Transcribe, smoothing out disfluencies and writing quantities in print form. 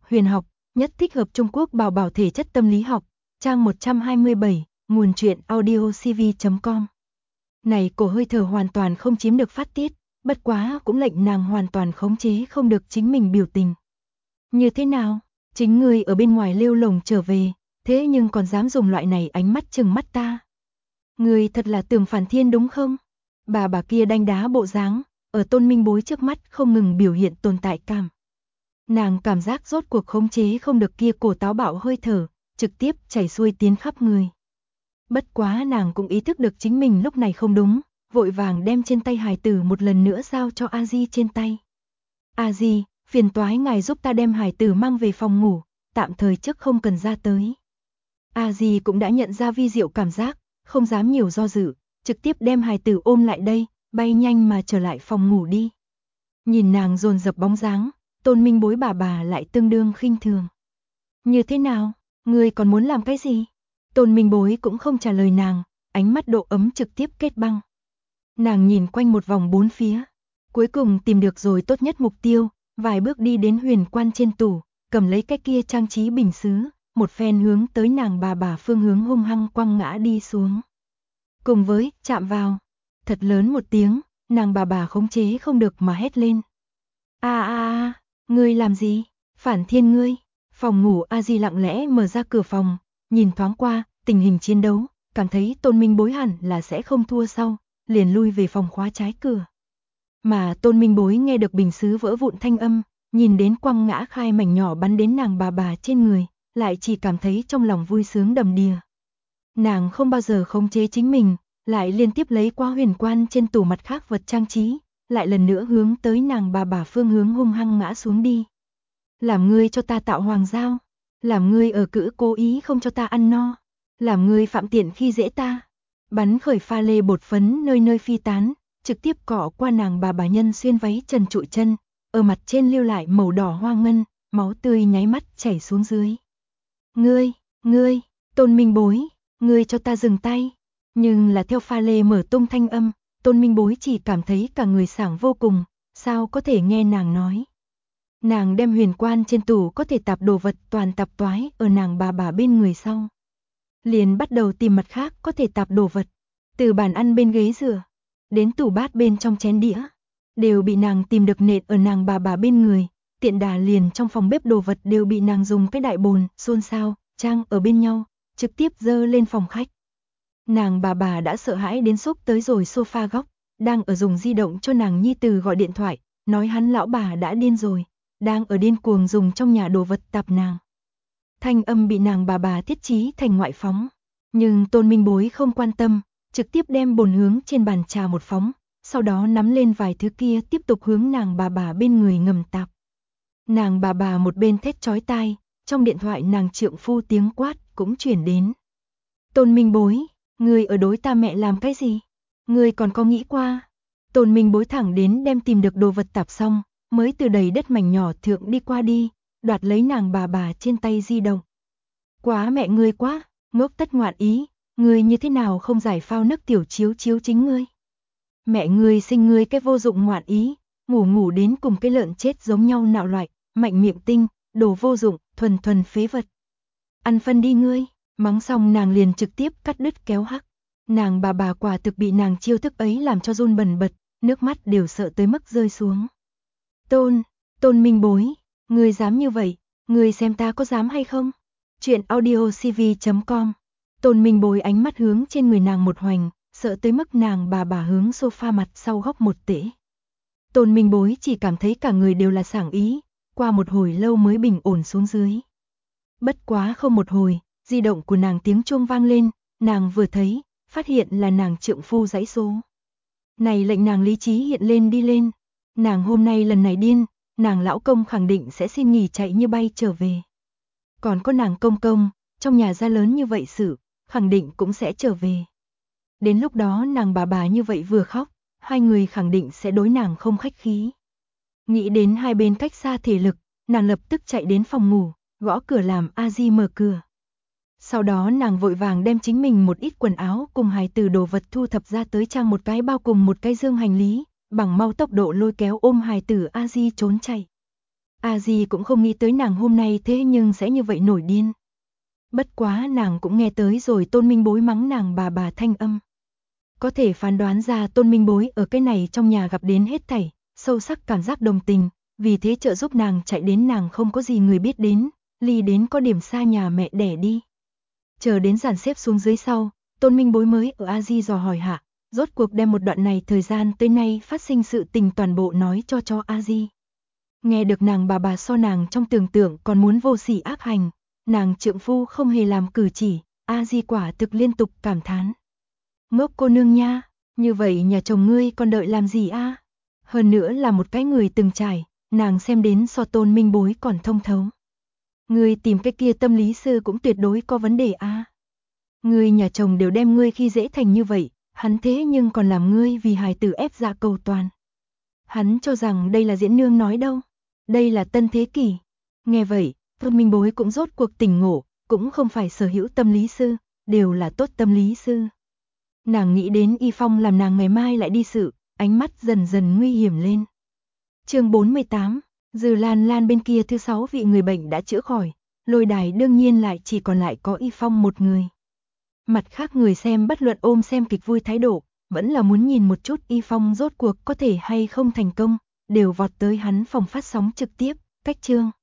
huyền học, nhất thích hợp Trung Quốc bảo bảo thể chất tâm lý học, trang 127, nguồn truyện audiocv.com. Này cổ hơi thở hoàn toàn không chiếm được phát tiết, bất quá cũng lệnh nàng hoàn toàn khống chế không được chính mình biểu tình. Như thế nào? Chính ngươi ở bên ngoài lêu lồng trở về, thế nhưng còn dám dùng loại này ánh mắt trừng mắt ta. Ngươi thật là Tường Phản Thiên đúng không? Bà kia đanh đá bộ dáng, ở Tôn Minh Bối trước mắt không ngừng biểu hiện tồn tại cảm. Nàng cảm giác rốt cuộc khống chế không được kia cổ táo bạo hơi thở, trực tiếp chảy xuôi tiến khắp người. Bất quá nàng cũng ý thức được chính mình lúc này không đúng, vội vàng đem trên tay hài tử một lần nữa giao cho A Di trên tay. A Di, phiền toái ngài giúp ta đem hài tử mang về phòng ngủ, tạm thời trước không cần ra tới. A Di cũng đã nhận ra vi diệu cảm giác, không dám nhiều do dự, trực tiếp đem hài tử ôm lại đây, bay nhanh mà trở lại phòng ngủ đi. Nhìn nàng dồn dập bóng dáng, Tôn Minh Bối bà lại tương đương khinh thường. Như thế nào, ngươi còn muốn làm cái gì? Tôn Minh Bối cũng không trả lời nàng, ánh mắt độ ấm trực tiếp kết băng. Nàng nhìn quanh một vòng bốn phía, cuối cùng tìm được rồi tốt nhất mục tiêu, vài bước đi đến huyền quan trên tủ, cầm lấy cái kia trang trí bình sứ, một phen hướng tới nàng bà phương hướng hung hăng quăng ngã đi xuống. Cùng với chạm vào, thật lớn một tiếng, nàng bà khống chế không được mà hét lên. Ngươi làm gì? Phản Thiên ngươi! Phòng ngủ A Di lặng lẽ mở ra cửa phòng, nhìn thoáng qua tình hình chiến đấu, cảm thấy Tôn Minh Bối hẳn là sẽ không thua sau, liền lui về phòng khóa trái cửa. Mà Tôn Minh Bối nghe được bình sứ vỡ vụn thanh âm, nhìn đến quăng ngã khai mảnh nhỏ bắn đến nàng bà trên người, lại chỉ cảm thấy trong lòng vui sướng đầm đìa. Nàng không bao giờ khống chế chính mình, lại liên tiếp lấy qua huyền quan trên tủ mặt khác vật trang trí, lại lần nữa hướng tới nàng bà phương hướng hung hăng ngã xuống đi. Làm ngươi cho ta tạo hoàng giao, làm ngươi ở cữ cố ý không cho ta ăn no, làm ngươi phạm tiện khi dễ ta. Bắn khởi pha lê bột phấn nơi nơi phi tán, trực tiếp cọ qua nàng bà nhân xuyên váy trần trụi chân, ở mặt trên lưu lại màu đỏ hoa ngân, máu tươi nháy mắt chảy xuống dưới. Ngươi, Tôn Minh Bối, ngươi cho ta dừng tay. Nhưng là theo pha lê mở tung thanh âm, Tôn Minh Bối chỉ cảm thấy cả người sảng vô cùng, sao có thể nghe nàng nói. Nàng đem huyền quan trên tủ có thể tạp đồ vật toàn tạp toái ở nàng bà bên người sau. Liền bắt đầu tìm mặt khác có thể tạp đồ vật, từ bàn ăn bên ghế rửa, đến tủ bát bên trong chén đĩa, đều bị nàng tìm được nện ở nàng bà bên người, tiện đà liền trong phòng bếp đồ vật đều bị nàng dùng cái đại bồn, xôn xao, trang ở bên nhau, trực tiếp dơ lên phòng khách. Nàng bà đã sợ hãi đến xúc tới rồi sofa góc, đang ở dùng di động cho nàng nhi tử gọi điện thoại, nói hắn lão bà đã điên rồi, đang ở điên cuồng dùng trong nhà đồ vật tạp nàng. Thanh âm bị nàng bà thiết trí thành ngoại phóng, nhưng Tôn Minh Bối không quan tâm, trực tiếp đem bồn hướng trên bàn trà một phóng, sau đó nắm lên vài thứ kia tiếp tục hướng nàng bà bên người ngầm tạp. Nàng bà một bên thét chói tai, trong điện thoại nàng trượng phu tiếng quát cũng chuyển đến. Tôn Minh Bối, ngươi ở đối ta mẹ làm cái gì? Ngươi còn có nghĩ qua? Tôn Minh Bối thẳng đến đem tìm được đồ vật tạp xong, mới từ đầy đất mảnh nhỏ thượng đi qua đi, đoạt lấy nàng bà trên tay di động. Quá mẹ ngươi quá, ngốc tất ngoạn ý, ngươi như thế nào không giải phao nước tiểu chiếu chính ngươi? Mẹ ngươi sinh ngươi cái vô dụng ngoạn ý, ngủ đến cùng cái lợn chết giống nhau nạo loại, mạnh miệng tinh, đồ vô dụng, thuần phế vật. Ăn phân đi ngươi, mắng xong nàng liền trực tiếp cắt đứt kéo hắc. Nàng bà quả thực bị nàng chiêu thức ấy làm cho run bần bật, nước mắt đều sợ tới mức rơi xuống. Tôn Minh Bối, ngươi dám như vậy, ngươi xem ta có dám hay không? Chuyện audiocv.com. Tôn Minh Bối ánh mắt hướng trên người nàng một hoành, sợ tới mức nàng bà hướng sofa mặt sau góc một tễ. Tôn Minh Bối chỉ cảm thấy cả người đều là sảng ý, qua một hồi lâu mới bình ổn xuống dưới. Bất quá không một hồi, di động của nàng tiếng chuông vang lên, nàng vừa thấy, phát hiện là nàng trượng phu dãy số. Này lệnh nàng lý trí hiện lên đi lên, nàng hôm nay lần này điên, nàng lão công khẳng định sẽ xin nghỉ chạy như bay trở về. Còn có nàng công, trong nhà gia lớn như vậy sự, khẳng định cũng sẽ trở về. Đến lúc đó nàng bà như vậy vừa khóc, hai người khẳng định sẽ đối nàng không khách khí. Nghĩ đến hai bên cách xa thể lực, nàng lập tức chạy đến phòng ngủ, gõ cửa làm A Di mở cửa. Sau đó nàng vội vàng đem chính mình một ít quần áo cùng hài tử đồ vật thu thập ra tới trang một cái bao cùng một cái dương hành lý, bằng mau tốc độ lôi kéo ôm hài tử A Di trốn chạy. A Di cũng không nghĩ tới nàng hôm nay thế nhưng sẽ như vậy nổi điên. Bất quá nàng cũng nghe tới rồi Tôn Minh Bối mắng nàng bà thanh âm. Có thể phán đoán ra Tôn Minh Bối ở cái này trong nhà gặp đến hết thảy, sâu sắc cảm giác đồng tình, vì thế trợ giúp nàng chạy đến nàng không có gì người biết đến, ly đến có điểm xa nhà mẹ đẻ đi. Chờ đến dàn xếp xuống dưới sau, Tôn Minh Bối mới ở A Di dò hỏi hạ, rốt cuộc đem một đoạn này thời gian tới nay phát sinh sự tình toàn bộ nói cho A Di. Nghe được nàng bà so nàng trong tưởng tượng còn muốn vô sỉ ác hành, nàng trượng phu không hề làm cử chỉ, A Di quả thực liên tục cảm thán. Ngốc cô nương nha, như vậy nhà chồng ngươi còn đợi làm gì a? Hơn nữa là một cái người từng trải, nàng xem đến so Tôn Minh Bối còn thông thấu. Ngươi tìm cái kia tâm lý sư cũng tuyệt đối có vấn đề a. Ngươi nhà chồng đều đem ngươi khi dễ thành như vậy, hắn thế nhưng còn làm ngươi vì hài tử ép dạ cầu toàn. Hắn cho rằng đây là diễn nương nói đâu, đây là tân thế kỷ. Nghe vậy, Tôn Minh Bối cũng rốt cuộc tỉnh ngộ, cũng không phải sở hữu tâm lý sư, đều là tốt tâm lý sư. Nàng nghĩ đến Y Phong làm nàng ngày mai lại đi sự, ánh mắt dần dần nguy hiểm lên. Chương 48, Dư Lan Lan bên kia thứ 6 vị người bệnh đã chữa khỏi, lôi đài đương nhiên lại chỉ còn lại có Y Phong một người. Mặt khác người xem bất luận ôm xem kịch vui thái độ, vẫn là muốn nhìn một chút Y Phong rốt cuộc có thể hay không thành công, đều vọt tới hắn phòng phát sóng trực tiếp, cách chương.